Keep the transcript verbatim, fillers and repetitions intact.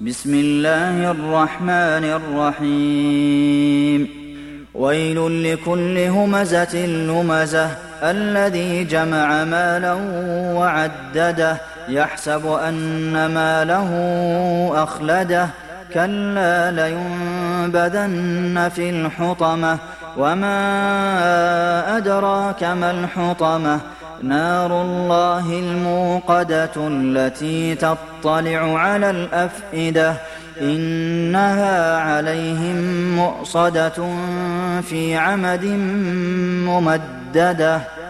بسم الله الرحمن الرحيم ويل لكل همزة لمزة الذي جمع مالا وعدده يحسب أن ماله أخلده كلا لينبذن في الحطمة وما أدراك ما الحطمة نار الله الموقدة التي تطلع على الأفئدة إنها عليهم مؤصدة في عمد ممددة